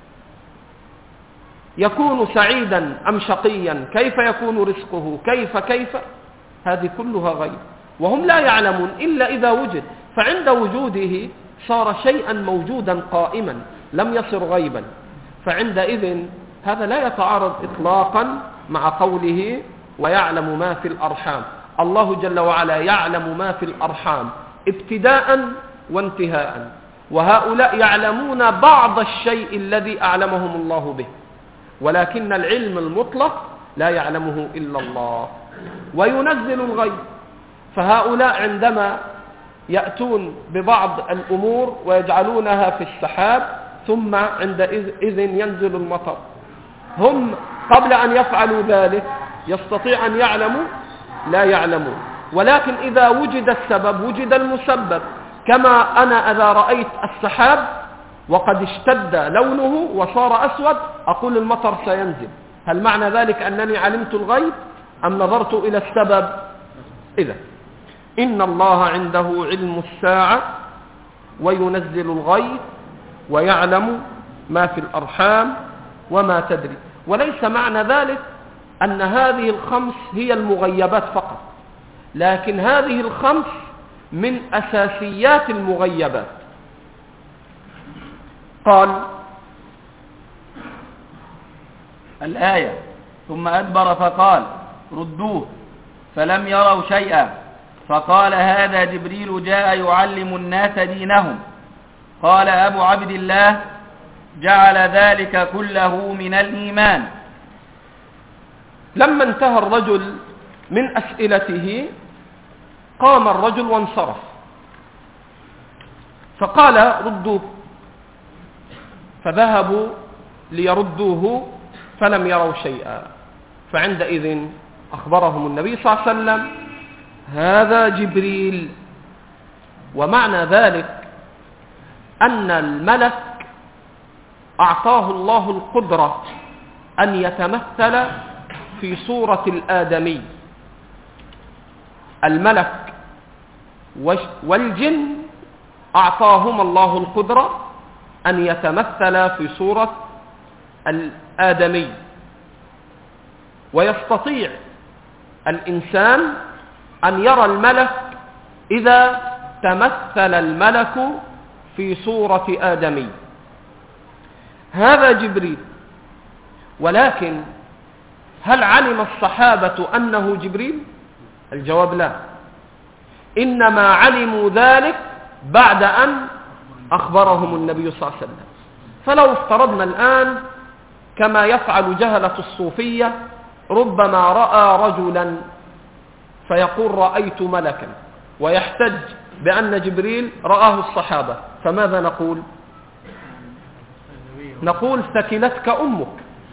يكون سعيدا أم شقيا، كيف يكون رزقه، كيف هذه كلها غيب، وهم لا يعلمون إلا إذا وجد. فعند وجوده صار شيئا موجودا قائما لم يصر غيبا، فعندئذ هذا لا يتعارض إطلاقا مع قوله ويعلم ما في الأرحام. الله جل وعلا يعلم ما في الأرحام ابتداء وانتهاء، وهؤلاء يعلمون بعض الشيء الذي أعلمهم الله به، ولكن العلم المطلق لا يعلمه إلا الله. وينزل الغيب، فهؤلاء عندما يأتون ببعض الأمور ويجعلونها في السحاب ثم عندئذ ينزل المطر، هم قبل أن يفعلوا ذلك يستطيع أن يعلموا؟ لا يعلمون. ولكن إذا وجد السبب وجد المسبب، كما أنا إذا رأيت السحاب وقد اشتد لونه وصار أسود أقول المطر سينزل، هل معنى ذلك أنني علمت الغيب أم نظرت إلى السبب؟ إذا إن الله عنده علم الساعة وينزل الغيث ويعلم ما في الأرحام وما تدري. وليس معنى ذلك أن هذه الخمس هي المغيبات فقط، لكن هذه الخمس من أساسيات المغيبات. قال الآية ثم أدبر فقال ردوه فلم يروا شيئا، فقال هذا جبريل جاء يعلم الناس دينهم. قال أبو عبد الله جعل ذلك كله من الإيمان. لما انتهى الرجل من أسئلته قام الرجل وانصرف، فقال ردوه، فذهبوا ليردوه فلم يروا شيئا. فعندئذ أخبرهم النبي صلى الله عليه وسلم هذا جبريل ومعنى ذلك أن الملك أعطاه الله القدرة أن يتمثل في صورة الآدمي. الملك والجن أعطاهما الله القدرة أن يتمثل في صورة الآدمي، ويستطيع الإنسان أن يرى الملك إذا تمثل الملك في صورة آدمي. هذا جبريل. ولكن هل علم الصحابة أنه جبريل؟ الجواب لا، إنما علموا ذلك بعد أن أخبرهم النبي صلى الله عليه وسلم. فلو افترضنا الآن كما يفعل جهلة الصوفية، ربما رأى رجلا فيقول رأيت ملكا، ويحتج بأن جبريل رآه الصحابة، فماذا نقول؟ نقول ثكلتك أمك.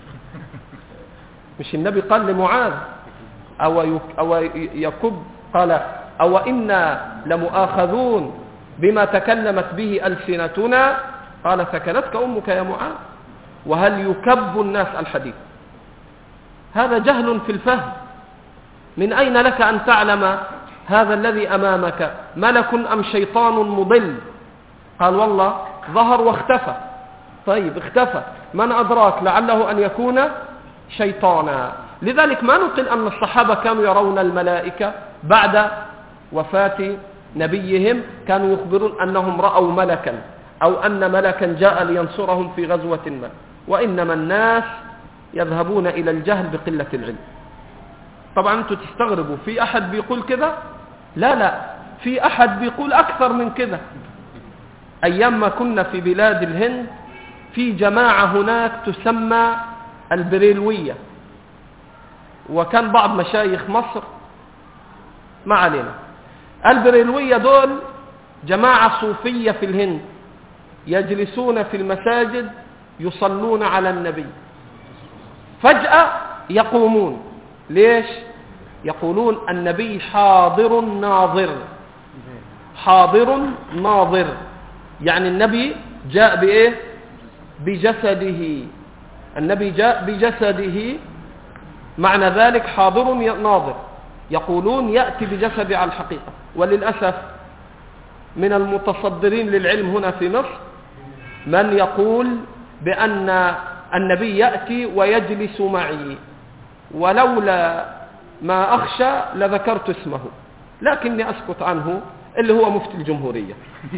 مش النبي قال لمعاذ أو يكب قال أو إنا لمؤاخذون بما تكلمت به ألسنتنا، قال ثكلتك أمك يا معاذ. وهل يكب الناس الحديث؟ هذا جهل في الفهم. من أين لك أن تعلم هذا الذي أمامك ملك أم شيطان مضل؟ قال والله ظهر واختفى. طيب اختفى، من أدراك؟ لعله أن يكون شيطانا. لذلك ما نقل أن الصحابة كانوا يرون الملائكة بعد وفاة نبيهم، كانوا يخبرون أنهم رأوا ملكا أو أن ملكا جاء لينصرهم في غزوة ما. وإنما الناس يذهبون إلى الجهل بقلة العلم. طبعا أنتم تستغربوا، في أحد بيقول كذا؟ لا، في أحد بيقول أكثر من كذا. أيام ما كنا في بلاد الهند في جماعة هناك تسمى البريلوية، وكان بعض مشايخ مصر، ما علينا. البريلوية دول جماعة صوفية في الهند، يجلسون في المساجد يصلون على النبي، فجأة يقومون. ليش؟ يقولون النبي حاضر ناظر. حاضر ناظر يعني النبي جاء بإيه؟ بجسده. النبي جاء بجسده، معنى ذلك حاضر ناظر. يقولون يأتي بجسده على الحقيقة. وللأسف من المتصدرين للعلم هنا في مصر من يقول بأن النبي يأتي ويجلس معي، ولولا ما أخشى لذكرت اسمه، لكني أسكت عنه، اللي هو مفتي الجمهورية.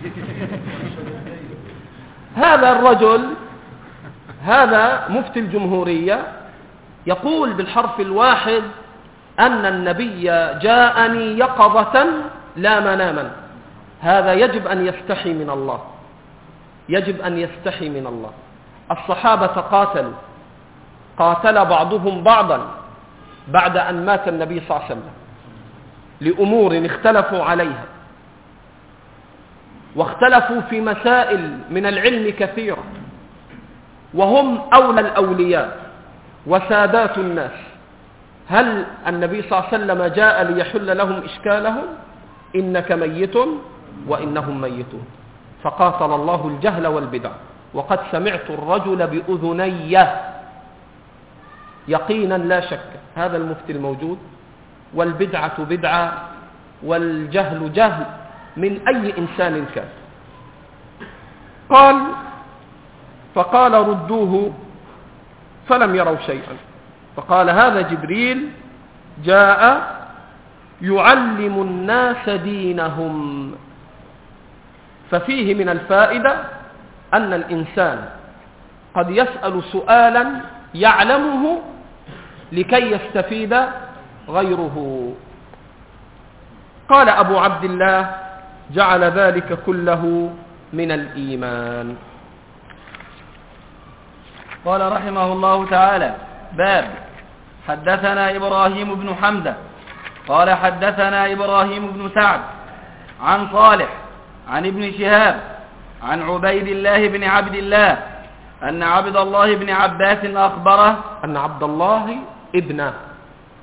هذا الرجل، هذا مفتي الجمهورية، يقول بالحرف الواحد أن النبي جاءني يقظة لا مناما. هذا يجب أن يستحي من الله، يجب أن يستحي من الله. الصحابة قاتلوا، قاتل بعضهم بعضا بعد أن مات النبي صلى الله عليه وسلم لأمور اختلفوا عليها، واختلفوا في مسائل من العلم كثيرة، وهم أولى الأولياء وسادات الناس. هل النبي صلى الله عليه وسلم جاء ليحل لهم إشكالهم؟ إنك ميت وإنهم ميتون. فقاتل الله الجهل والبدع. وقد سمعت الرجل بأذني يقينا لا شك، هذا المفتي الموجود، والبدعة بدعة والجهل جهل من أي إنسان كان. فقال ردوه، فلم يروا شيئا. فقال هذا جبريل جاء يعلم الناس دينهم. ففيه من الفائدة أن الإنسان قد يسأل سؤالا يعلمه لكي يستفيد غيره. قال أبو عبد الله جعل ذلك كله من الإيمان. قال رحمه الله تعالى: باب حدثنا إبراهيم بن حمزة قال حدثنا إبراهيم بن سعد عن صالح عن ابن شهاب عن عبيد الله بن عبد الله أن عبد الله بن عباس أخبره أن عبد الله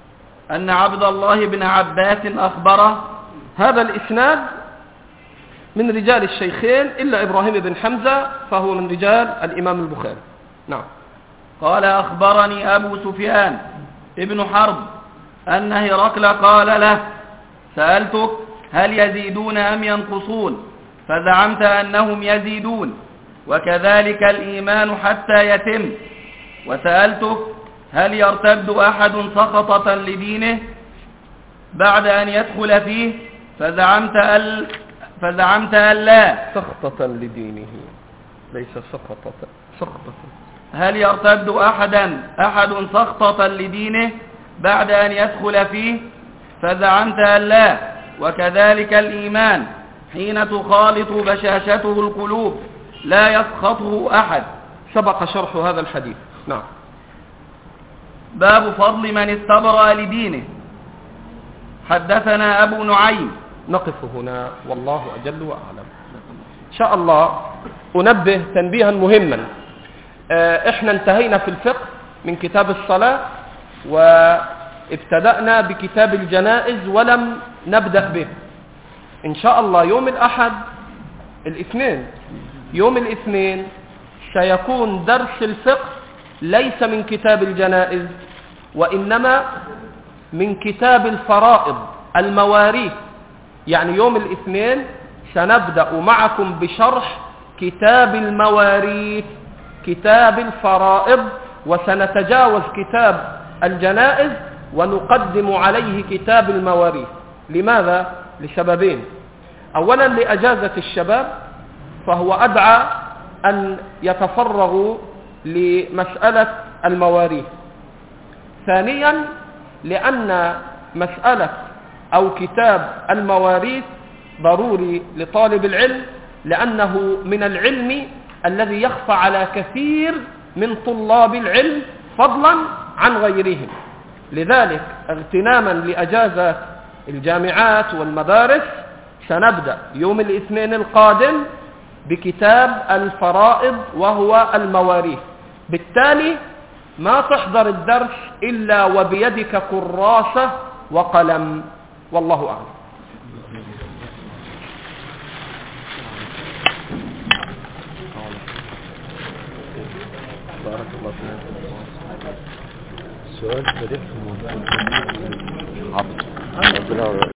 بن عباس أخبره. هذا الإسناد من رجال الشيخين إلا إبراهيم بن حمزة فهو من رجال الإمام البخاري. نعم. قال أخبرني أبو سفيان ابن حرب أن هرقل قال له: سألتك هل يزيدون أم ينقصون؟ فزعمت أنهم يزيدون، وكذلك الإيمان حتى يتم. وسألتك هل يرتد أحد سخطة لدينه بعد أن يدخل فيه؟ فزعمت أن لا. سخطة لدينه ليس سخطة. هل يرتد أحد سخطة لدينه بعد أن يدخل فيه؟ فزعمت أن لا. وكذلك الإيمان حين تخالط بشاشته القلوب لا يسخطه أحد. سبق شرح هذا الحديث. نعم. باب فضل من استبرأ لدينه. حدثنا أبو نعيم. نقف هنا والله أجل وأعلم. إن شاء الله أنبه تنبيها مهما. إحنا انتهينا في الفقه من كتاب الصلاة وابتدأنا بكتاب الجنائز ولم نبدأ به. إن شاء الله يوم الاثنين سيكون درس الفقه ليس من كتاب الجنائز وإنما من كتاب الفرائض المواريث. يعني يوم الاثنين سنبدأ معكم بشرح كتاب المواريث، كتاب الفرائض، وسنتجاوز كتاب الجنائز ونقدم عليه كتاب المواريث. لماذا؟ لسببين. أولا لأجازة الشباب فهو أدعى أن يتفرغوا لمسألة المواريث. ثانيا لأن مسألة أو كتاب المواريث ضروري لطالب العلم، لأنه من العلم الذي يخفى على كثير من طلاب العلم فضلا عن غيرهم. لذلك اغتناما لأجازة الجامعات والمدارس سنبدأ يوم الاثنين القادم بكتاب الفرائض وهو المواريث. بالتالي ما تحضر الدرس إلا وبيدك كراسة وقلم، والله أعلم. بارك الله فيك. سؤال